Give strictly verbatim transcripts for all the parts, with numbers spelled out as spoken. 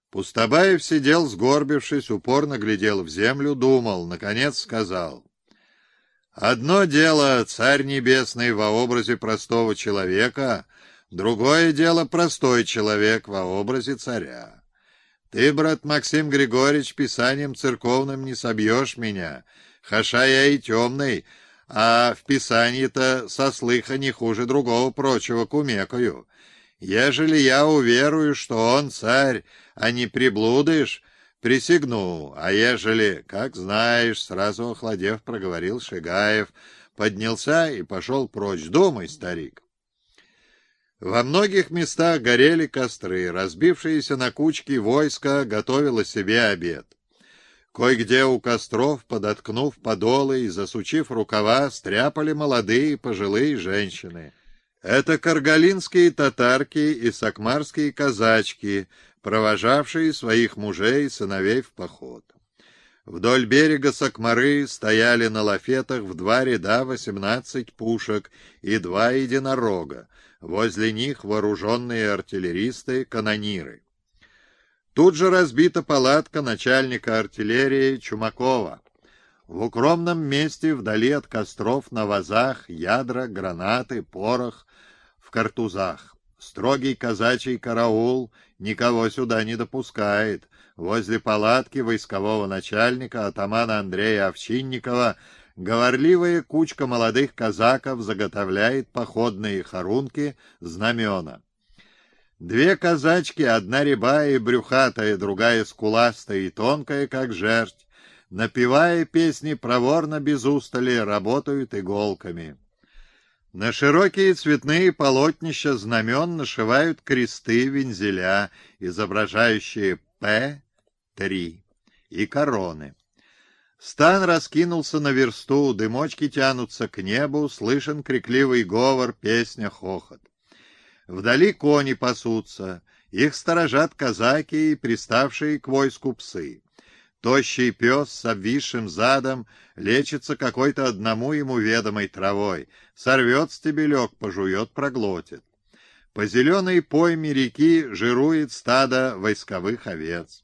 Пустобаев сидел, сгорбившись, упорно глядел в землю, думал, наконец сказал: «Одно дело Царь Небесный во образе простого человека, другое дело простой человек во образе царя. Ты, брат Максим Григорьевич, писанием церковным не собьешь меня, хаша я и темный, а в писании-то со слыха не хуже другого прочего кумекаю. Ежели я уверую, что он царь, а не приблудыш, присягну, а ежели, как знаешь, сразу охладев, проговорил Шигаев, поднялся и пошел прочь. Думай, старик». Во многих местах горели костры, разбившиеся на кучки войско готовило себе обед. Кое-где у костров, подоткнув подолы и засучив рукава, стряпали молодые пожилые женщины. Это каргалинские татарки и сакмарские казачки, провожавшие своих мужей и сыновей в поход. Вдоль берега Сакмары стояли на лафетах в два ряда восемнадцать пушек и два единорога, возле них вооруженные артиллеристы, канониры. Тут же разбита палатка начальника артиллерии Чумакова. В укромном месте, вдали от костров, на вазах ядра, гранаты, порох в картузах. Строгий казачий караул никого сюда не допускает. Возле палатки войскового начальника, атамана Андрея Овчинникова, говорливая кучка молодых казаков заготовляет походные хорунки, знамена. Две казачки, одна рябая и брюхатая, другая скуластая и тонкая, как жерть, напевая песни проворно без устали, работают иголками. На широкие цветные полотнища знамен нашивают кресты вензеля, изображающие П три, и короны. Стан раскинулся на версту, дымочки тянутся к небу, слышен крикливый говор, песня, хохот. Вдали кони пасутся, их сторожат казаки и приставшие к войску псы. Тощий пес с обвисшим задом лечится какой-то одному ему ведомой травой, сорвет стебелек, пожует, проглотит. По зеленой пойме реки жирует стадо войсковых овец.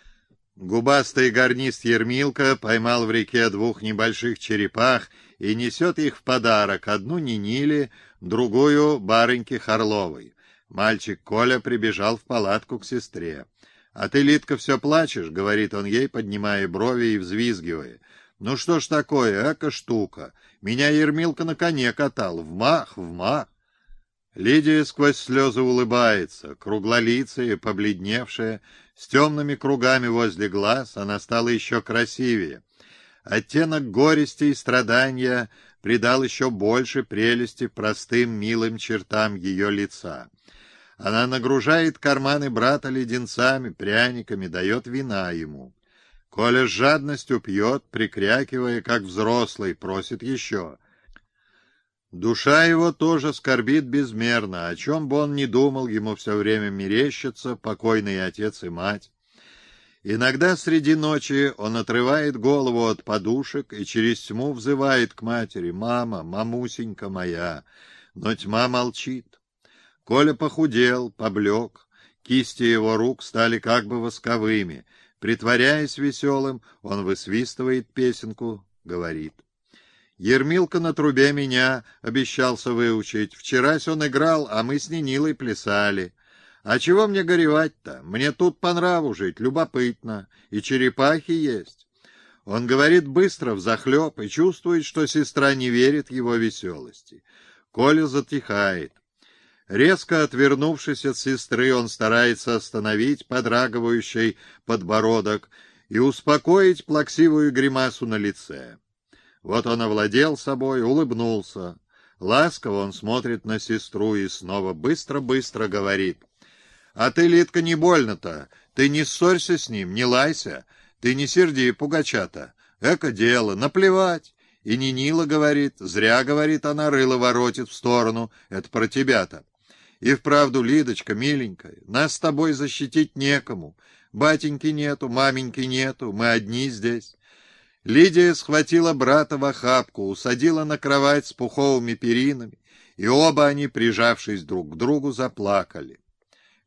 Губастый гарнист Ермилка поймал в реке двух небольших черепах и несет их в подарок, одну Ниниле, другую барыньке Харловой. Мальчик Коля прибежал в палатку к сестре. «А ты, Лидка, все плачешь?» — говорит он ей, поднимая брови и взвизгивая. «Ну что ж такое, эка штука! Меня Ермилка на коне катал, вмах, вмах!» Лидия сквозь слезы улыбается, круглолицая, побледневшая, с темными кругами возле глаз, она стала еще красивее. Оттенок горести и страдания придал еще больше прелести простым милым чертам ее лица. Она нагружает карманы брата леденцами, пряниками, дает вина ему. Коля с жадностью пьет, прикрякивая, как взрослый, просит еще. Душа его тоже скорбит безмерно, о чем бы он ни думал, ему все время мерещится покойный отец и мать. Иногда среди ночи он отрывает голову от подушек и через тьму взывает к матери: «Мама, мамусенька моя!» Но тьма молчит. Коля похудел, поблек, кисти его рук стали как бы восковыми. Притворяясь веселым, он высвистывает песенку, говорит: «Ермилка на трубе меня обещался выучить. Вчерась он играл, а мы с Нинилой плясали. А чего мне горевать-то? Мне тут по нраву жить, любопытно, и черепахи есть». Он говорит быстро, взахлеб, и чувствует, что сестра не верит его веселости. Коля затихает. Резко отвернувшись от сестры, он старается остановить подрагивающий подбородок и успокоить плаксивую гримасу на лице. Вот он овладел собой, улыбнулся. Ласково он смотрит на сестру и снова быстро-быстро говорит: «А ты, Лидка, не больно-то, ты не ссорься с ним, не лайся, ты не серди пугача-то, эко дело, наплевать». И Нинила говорит, зря, говорит, она рыло воротит в сторону, это про тебя-то. И вправду, Лидочка, миленькая, нас с тобой защитить некому, батеньки нету, маменьки нету, мы одни здесь». Лидия схватила брата в охапку, усадила на кровать с пуховыми перинами, и оба они, прижавшись друг к другу, заплакали.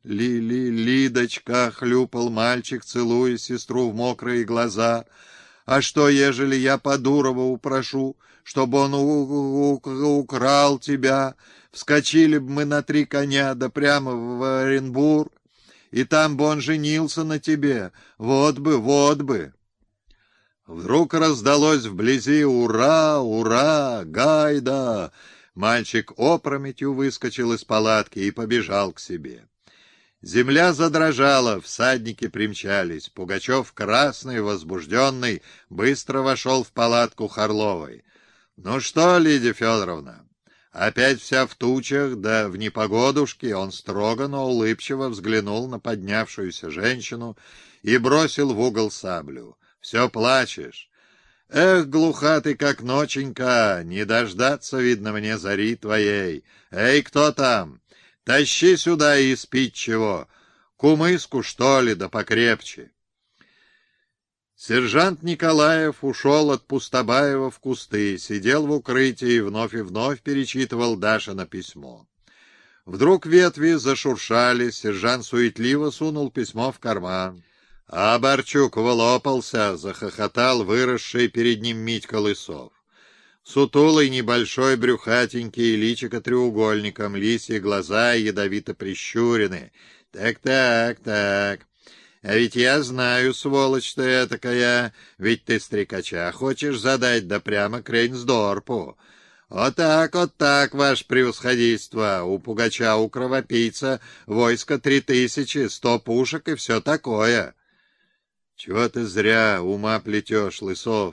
Ли-ли, Лидочка, — хлюпал мальчик, целуя сестру в мокрые глаза. А что, ежели я по Дурову прошу, чтобы он у -у украл тебя? Вскочили бы мы на три коня, да прямо в Оренбург, и там бы он женился на тебе. Вот бы, вот бы. Вдруг раздалось вблизи: «Ура! Ура! Гайда!» Мальчик опрометью выскочил из палатки и побежал к себе. Земля задрожала, всадники примчались. Пугачев, красный, возбужденный, быстро вошел в палатку Харловой. «Ну что, Лидия Федоровна, опять вся в тучах, да в непогодушке?» Он строго, но улыбчиво взглянул на поднявшуюся женщину и бросил в угол саблю. «Все плачешь? Эх, глуха ты, как ноченька, не дождаться, видно мне, зари твоей. Эй, кто там? Тащи сюда и спить чего. Кумыску, что ли, да покрепче». Сержант Николаев ушел от Пустобаева в кусты, сидел в укрытии и вновь и вновь перечитывал Дашино письмо. Вдруг ветви зашуршали, сержант суетливо сунул письмо в карман. А Борчук вылопался, захохотал выросший перед ним Митька Лысов. Сутулый, небольшой, брюхатенький, личико треугольником, лисьи глаза ядовито прищурены. «Так-так, так. А ведь я знаю, сволочь ты этакая, ведь ты стрекача хочешь задать, да прямо крень-сдорпу. Вот так, вот так, ваше превосходительство, у пугача, у кровопийца войско три тысячи, сто пушек и все такое». «Чего ты зря ума плетешь, Лысов?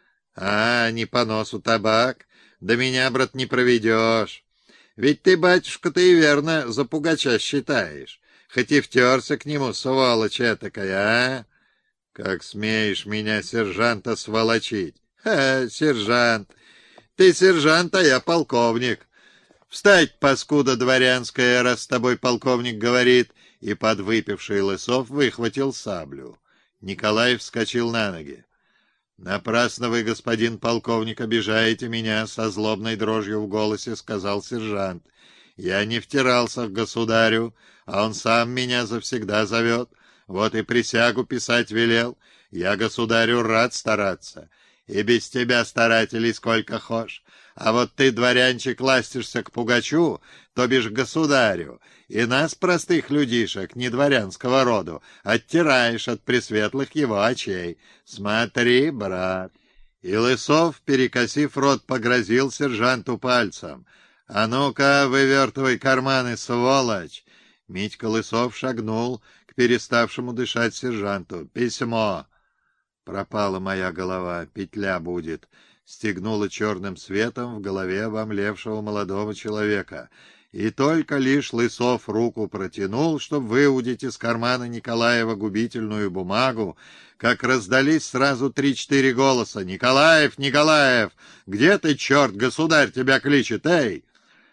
А, не по носу табак, да меня, брат, не проведешь. Ведь ты, батюшка, ты и верно за пугача считаешь, хоть и втерся к нему, сволочь этакая, а? Как смеешь меня, сержанта, сволочить? Ха, сержант! Ты сержант, а я полковник. Встать, паскуда дворянская, раз с тобой полковник говорит!» И подвыпивший Лысов выхватил саблю. Николаев вскочил на ноги. «Напрасно вы, господин полковник, обижаете меня», — со злобной дрожью в голосе сказал сержант. «Я не втирался к государю, а он сам меня завсегда зовет. Вот и присягу писать велел. Я государю рад стараться. И без тебя, старателей, сколько хошь. А вот ты, дворянчик, ластишься к пугачу, то бишь государю, и нас, простых людишек, не дворянского роду, оттираешь от пресветлых его очей. Смотри, брат». И Лысов, перекосив рот, погрозил сержанту пальцем. «А ну-ка, вывертывай карманы, сволочь!» Митька Лысов шагнул к переставшему дышать сержанту. «Письмо!» «Пропала моя голова, петля будет», — стегнула черным светом в голове обомлевшего молодого человека. И только лишь Лысов руку протянул, чтобы выудить из кармана Николаева губительную бумагу, как раздались сразу три-четыре голоса. «Николаев, Николаев! Где ты, черт, государь тебя кличет, эй!»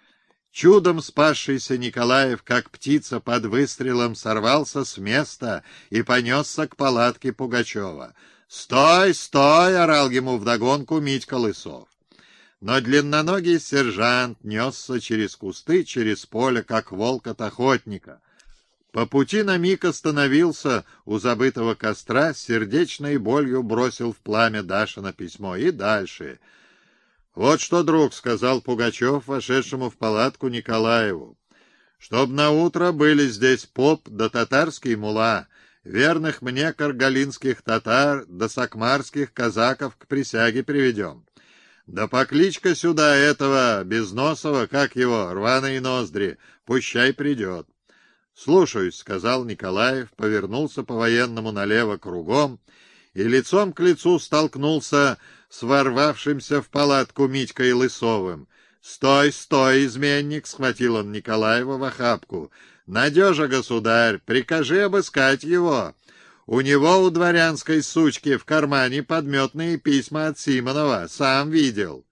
Чудом спасшийся Николаев, как птица под выстрелом, сорвался с места и понесся к палатке Пугачева. «Стой, стой!» — орал ему вдогонку Митька Лысов. Но длинноногий сержант несся через кусты, через поле, как волк от охотника. По пути на миг остановился у забытого костра, с сердечной болью бросил в пламя Дашино письмо и дальше. «Вот что, друг, — сказал Пугачев, вошедшему в палатку Николаеву, — чтоб наутро были здесь поп да татарский мула, верных мне каргалинских татар да сакмарских казаков к присяге приведем. Да покличка сюда этого Безносова, как его, рваные ноздри, пущай придет». «Слушаюсь, — сказал Николаев, повернулся по-военному налево кругом и лицом к лицу столкнулся с ворвавшимся в палатку Митькой Лысовым. «Стой, стой, изменник!» — схватил он Николаева в охапку. «Надежа, государь, прикажи обыскать его. У него, у дворянской сучки, в кармане подметные письма от Симонова, сам видел».